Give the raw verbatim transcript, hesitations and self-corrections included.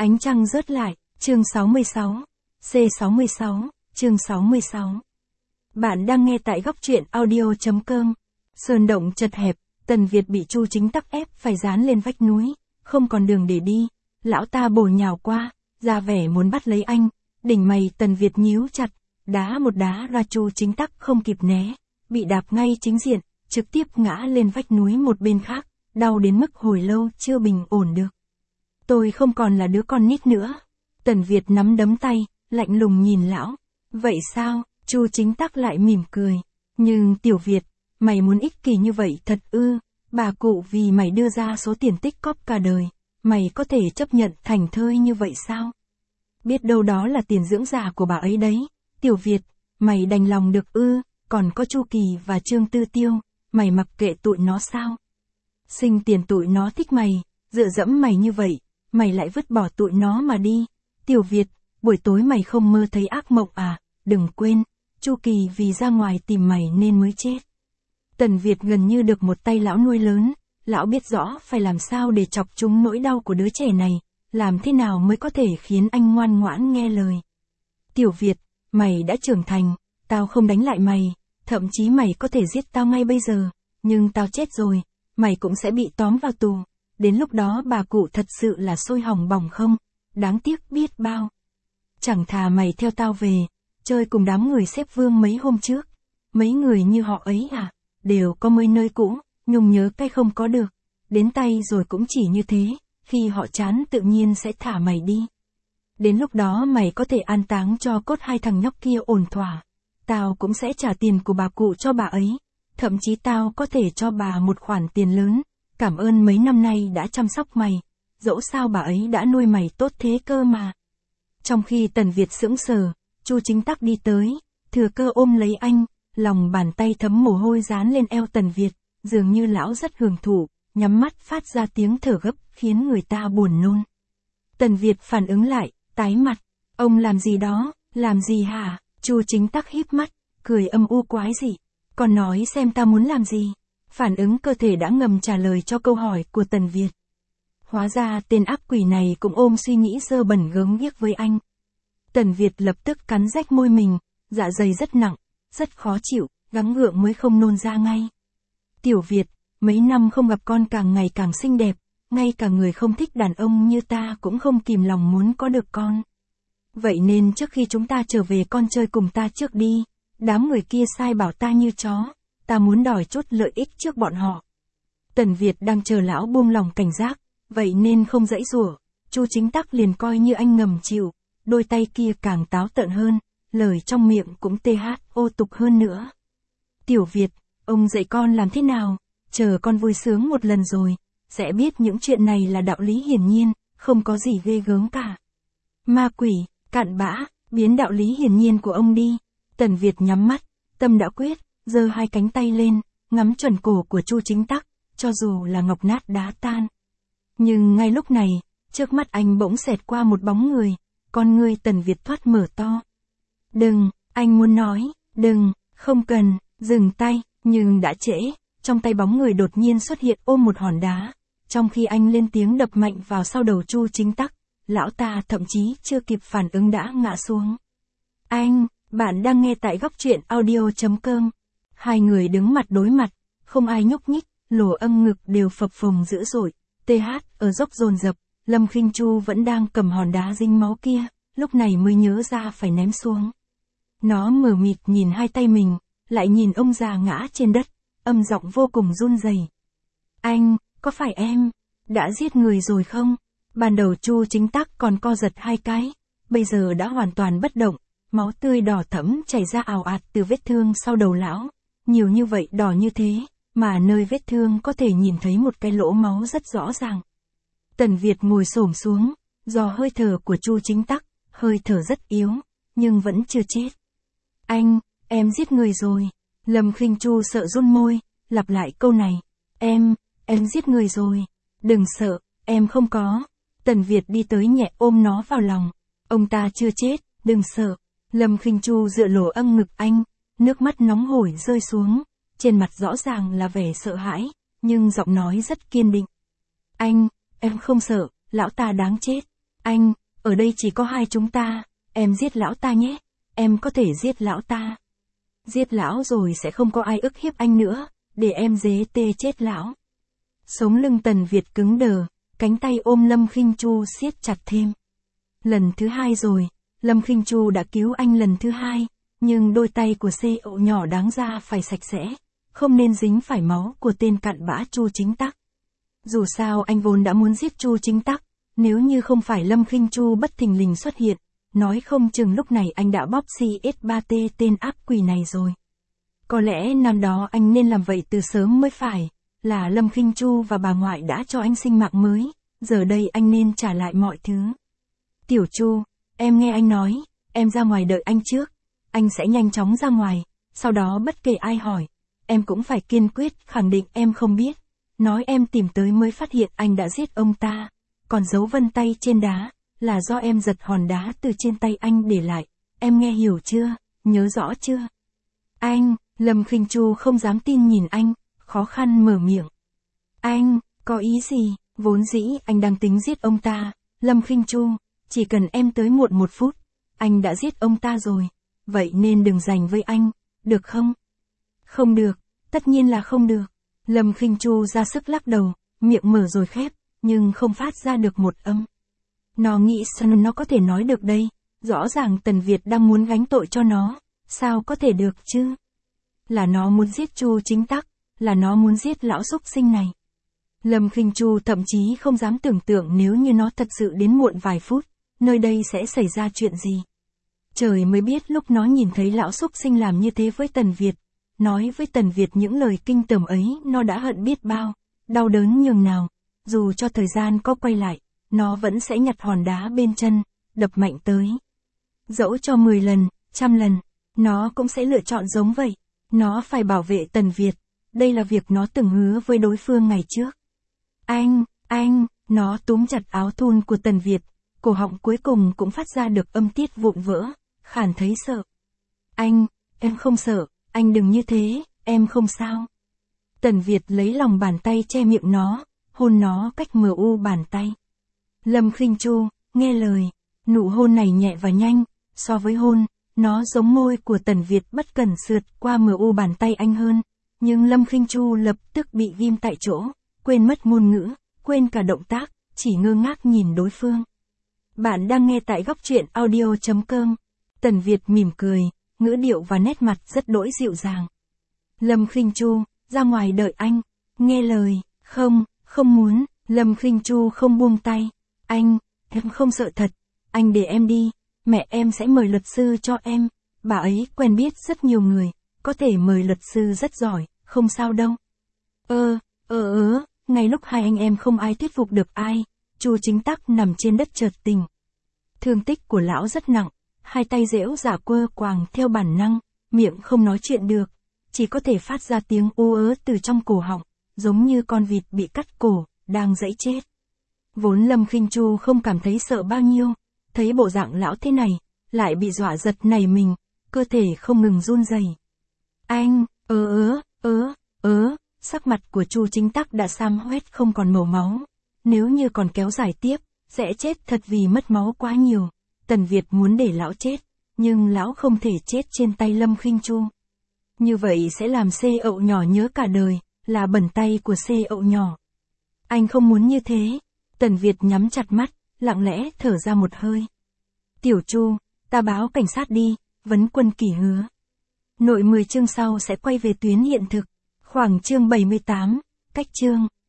Ánh trăng rớt lại, chương sáu mươi sáu, C sáu mươi sáu, chương sáu mươi sáu. Bạn đang nghe tại góc truyện audio.com. Sơn động chật hẹp, Tần Việt bị Chu Chính Tắc ép phải dán lên vách núi, không còn đường để đi. Lão ta bổ nhào qua, ra vẻ muốn bắt lấy anh, đỉnh mày Tần Việt nhíu chặt, đá một đá ra Chu Chính Tắc không kịp né, bị đạp ngay chính diện, trực tiếp ngã lên vách núi một bên khác, đau đến mức hồi lâu chưa bình ổn được. Tôi không còn là đứa con nít nữa. Tần Việt nắm đấm tay, lạnh lùng nhìn lão. Vậy sao? Chu Chính Tắc lại mỉm cười. Nhưng Tiểu Việt, mày muốn ích kỷ như vậy thật ư? Bà cụ vì mày đưa ra số tiền tích cóp cả đời, mày có thể chấp nhận thành thơi như vậy sao? Biết đâu đó là tiền dưỡng già của bà ấy đấy. Tiểu Việt, mày đành lòng được ư? Còn có Chu Kỳ và Trương Tư Tiêu, mày mặc kệ tụi nó sao? Sinh tiền tụi nó thích mày, dựa dẫm mày như vậy, mày lại vứt bỏ tụi nó mà đi. Tiểu Việt, buổi tối mày không mơ thấy ác mộng à? Đừng quên, Chu Kỳ vì ra ngoài tìm mày nên mới chết. Tần Việt gần như được một tay lão nuôi lớn, lão biết rõ phải làm sao để chọc trúng nỗi đau của đứa trẻ này, làm thế nào mới có thể khiến anh ngoan ngoãn nghe lời. Tiểu Việt, mày đã trưởng thành, tao không đánh lại mày, thậm chí mày có thể giết tao ngay bây giờ, nhưng tao chết rồi, mày cũng sẽ bị tóm vào tù. Đến lúc đó bà cụ thật sự là sôi hỏng bỏng không? Đáng tiếc biết bao. Chẳng thà mày theo tao về, chơi cùng đám người xếp vương mấy hôm trước. Mấy người như họ ấy à, đều có mấy nơi cũ, nhung nhớ cái không có được. Đến tay rồi cũng chỉ như thế, khi họ chán tự nhiên sẽ thả mày đi. Đến lúc đó mày có thể an táng cho cốt hai thằng nhóc kia ổn thỏa. Tao cũng sẽ trả tiền của bà cụ cho bà ấy. Thậm chí tao có thể cho bà một khoản tiền lớn. Cảm ơn mấy năm nay đã chăm sóc mày, dẫu sao bà ấy đã nuôi mày tốt thế cơ mà. Trong khi Tần Việt sững sờ, Chu Chính Tắc đi tới, thừa cơ ôm lấy anh, lòng bàn tay thấm mồ hôi dán lên eo Tần Việt, dường như lão rất hưởng thụ, nhắm mắt phát ra tiếng thở gấp khiến người ta buồn nôn. Tần Việt phản ứng lại, tái mặt, ông làm gì đó, làm gì hả? Chu Chính Tắc híp mắt, cười âm u quái dị, còn nói xem ta muốn làm gì? Phản ứng cơ thể đã ngầm trả lời cho câu hỏi của Tần Việt. Hóa ra tên ác quỷ này cũng ôm suy nghĩ dơ bẩn gớm ghiếc với anh. Tần Việt lập tức cắn rách môi mình, dạ dày rất nặng, rất khó chịu, gắng gượng mới không nôn ra ngay. Tiểu Việt, mấy năm không gặp con càng ngày càng xinh đẹp, ngay cả người không thích đàn ông như ta cũng không kìm lòng muốn có được con. Vậy nên trước khi chúng ta trở về con chơi cùng ta trước đi, đám người kia sai bảo ta như chó. Ta muốn đòi chút lợi ích trước bọn họ. Tần Việt đang chờ lão buông lòng cảnh giác, vậy nên không dãy rủa. Chu Chính Tắc liền coi như anh ngầm chịu, đôi tay kia càng táo tợn hơn, lời trong miệng cũng tê hát ô tục hơn nữa. Tiểu Việt, ông dạy con làm thế nào? Chờ con vui sướng một lần rồi, sẽ biết những chuyện này là đạo lý hiển nhiên, không có gì ghê gớm cả. Ma quỷ, cặn bã, biến đạo lý hiển nhiên của ông đi. Tần Việt nhắm mắt, tâm đã quyết. Giơ hai cánh tay lên, ngắm chuẩn cổ của Chu Chính Tắc, cho dù là ngọc nát đá tan. Nhưng ngay lúc này, trước mắt anh bỗng xẹt qua một bóng người, con ngươi Tần Việt thoát mở to. Đừng, anh muốn nói, đừng, không cần, dừng tay, nhưng đã trễ, trong tay bóng người đột nhiên xuất hiện ôm một hòn đá, trong khi anh lên tiếng đập mạnh vào sau đầu Chu Chính Tắc, lão ta thậm chí chưa kịp phản ứng đã ngã xuống. Anh, bạn đang nghe tại góc truyện audio.com. Hai người đứng mặt đối mặt, không ai nhúc nhích, lỗ âm ngực đều phập phồng dữ dội, tê hát ở dốc dồn dập, Lâm Khinh Chu vẫn đang cầm hòn đá dính máu kia, lúc này mới nhớ ra phải ném xuống. Nó mờ mịt nhìn hai tay mình, lại nhìn ông già ngã trên đất, âm giọng vô cùng run rẩy. Anh, có phải em đã giết người rồi không? Ban đầu Chu Chính Tắc còn co giật hai cái, bây giờ đã hoàn toàn bất động, máu tươi đỏ thẫm chảy ra ào ạt từ vết thương sau đầu lão. Nhiều như vậy đỏ như thế, mà nơi vết thương có thể nhìn thấy một cái lỗ máu rất rõ ràng. Tần Việt ngồi xổm xuống, do hơi thở của Chu Chính Tắc, hơi thở rất yếu, nhưng vẫn chưa chết. Anh, em giết người rồi. Lâm Khinh Chu sợ run môi, lặp lại câu này. Em, em giết người rồi. Đừng sợ, em không có. Tần Việt đi tới nhẹ ôm nó vào lòng. Ông ta chưa chết, đừng sợ. Lâm Khinh Chu dựa lỗ âm ngực anh. Nước mắt nóng hổi rơi xuống, trên mặt rõ ràng là vẻ sợ hãi, nhưng giọng nói rất kiên định. Anh, em không sợ, lão ta đáng chết. Anh, ở đây chỉ có hai chúng ta, em giết lão ta nhé, em có thể giết lão ta. Giết lão rồi sẽ không có ai ức hiếp anh nữa, để em dế tê chết lão. Sống lưng Tần Việt cứng đờ, cánh tay ôm Lâm Khinh Chu siết chặt thêm. Lần thứ hai rồi, Lâm Khinh Chu đã cứu anh lần thứ hai, nhưng đôi tay của C ậu nhỏ đáng ra phải sạch sẽ, không nên dính phải máu của tên cặn bã Chu Chính Tắc. Dù sao anh vốn đã muốn giết Chu Chính Tắc, nếu như không phải Lâm Khinh Chu bất thình lình xuất hiện, nói không chừng lúc này anh đã bóp C S ba T tên ác quỷ này rồi. Có lẽ năm đó anh nên làm vậy từ sớm mới phải, là Lâm Khinh Chu và bà ngoại đã cho anh sinh mạng mới, giờ đây anh nên trả lại mọi thứ. Tiểu Chu, em nghe anh nói, em ra ngoài đợi anh trước, anh sẽ nhanh chóng ra ngoài, sau đó bất kể ai hỏi, em cũng phải kiên quyết khẳng định em không biết, nói em tìm tới mới phát hiện anh đã giết ông ta, còn dấu vân tay trên đá, là do em giật hòn đá từ trên tay anh để lại, em nghe hiểu chưa, nhớ rõ chưa? Anh, Lâm Khinh Chu không dám tin nhìn anh, khó khăn mở miệng. Anh, có ý gì, vốn dĩ anh đang tính giết ông ta, Lâm Khinh Chu, chỉ cần em tới muộn một phút, anh đã giết ông ta rồi, vậy nên đừng giành với anh, được không? Không được, tất nhiên là không được. Lâm Khinh Chu ra sức lắc đầu, miệng mở rồi khép, nhưng không phát ra được một âm. Nó nghĩ sao nó có thể nói được đây, rõ ràng Tần Việt đang muốn gánh tội cho nó, sao có thể được chứ? Là nó muốn giết Chu Chính Tắc, là nó muốn giết lão xúc sinh này. Lâm Khinh Chu thậm chí không dám tưởng tượng nếu như nó thật sự đến muộn vài phút, nơi đây sẽ xảy ra chuyện gì. Trời mới biết lúc nó nhìn thấy lão xúc sinh làm như thế với Tần Việt, nói với Tần Việt những lời kinh tởm ấy, nó đã hận biết bao, đau đớn nhường nào, dù cho thời gian có quay lại, nó vẫn sẽ nhặt hòn đá bên chân, đập mạnh tới. Dẫu cho mười lần, trăm lần, nó cũng sẽ lựa chọn giống vậy, nó phải bảo vệ Tần Việt, đây là việc nó từng hứa với đối phương ngày trước. Anh, anh, nó túm chặt áo thun của Tần Việt, cổ họng cuối cùng cũng phát ra được âm tiết vụn vỡ, khản thấy sợ. Anh, em không sợ, anh đừng như thế, em không sao. Tần Việt lấy lòng bàn tay che miệng nó, hôn nó cách mờ u bàn tay. Lâm Khinh Chu, nghe lời, nụ hôn này nhẹ và nhanh, so với hôn, nó giống môi của Tần Việt bất cần sượt qua mờ u bàn tay anh hơn, nhưng Lâm Khinh Chu lập tức bị ghim tại chỗ, quên mất ngôn ngữ, quên cả động tác, chỉ ngơ ngác nhìn đối phương. Bạn đang nghe tại góc truyện audio chấm com. Tần Việt mỉm cười, ngữ điệu và nét mặt rất đỗi dịu dàng. Lâm Khinh Chu, ra ngoài đợi anh, nghe lời, không, không muốn, Lâm Khinh Chu không buông tay, anh, em không sợ thật, anh để em đi, mẹ em sẽ mời luật sư cho em, bà ấy quen biết rất nhiều người, có thể mời luật sư rất giỏi, không sao đâu. Ơ, ơ ớ, ngay lúc hai anh em không ai thuyết phục được ai, Chu Chính Tắc nằm trên đất chợt tỉnh. Thương tích của lão rất nặng, hai tay dễu giả quơ quàng theo bản năng, miệng không nói chuyện được, chỉ có thể phát ra tiếng u ớ từ trong cổ họng, giống như con vịt bị cắt cổ, đang giãy chết. Vốn Lâm Khinh Chu không cảm thấy sợ bao nhiêu, thấy bộ dạng lão thế này, lại bị dọa giật nảy mình, cơ thể không ngừng run rẩy. Anh, ớ ớ, ớ, ớ, sắc mặt của Chu Chính Tắc đã xám hoét không còn màu máu. Nếu như còn kéo dài tiếp, sẽ chết thật vì mất máu quá nhiều. Tần Việt muốn để lão chết, nhưng lão không thể chết trên tay Lâm Khinh Chu. Như vậy sẽ làm C ậu nhỏ nhớ cả đời, là bẩn tay của C ậu nhỏ. Anh không muốn như thế. Tần Việt nhắm chặt mắt, lặng lẽ thở ra một hơi. Tiểu Chu, ta báo cảnh sát đi, Vấn Quân Kỳ hứa. Nội mười chương sau sẽ quay về tuyến hiện thực, khoảng chương bảy mươi tám, cách chương.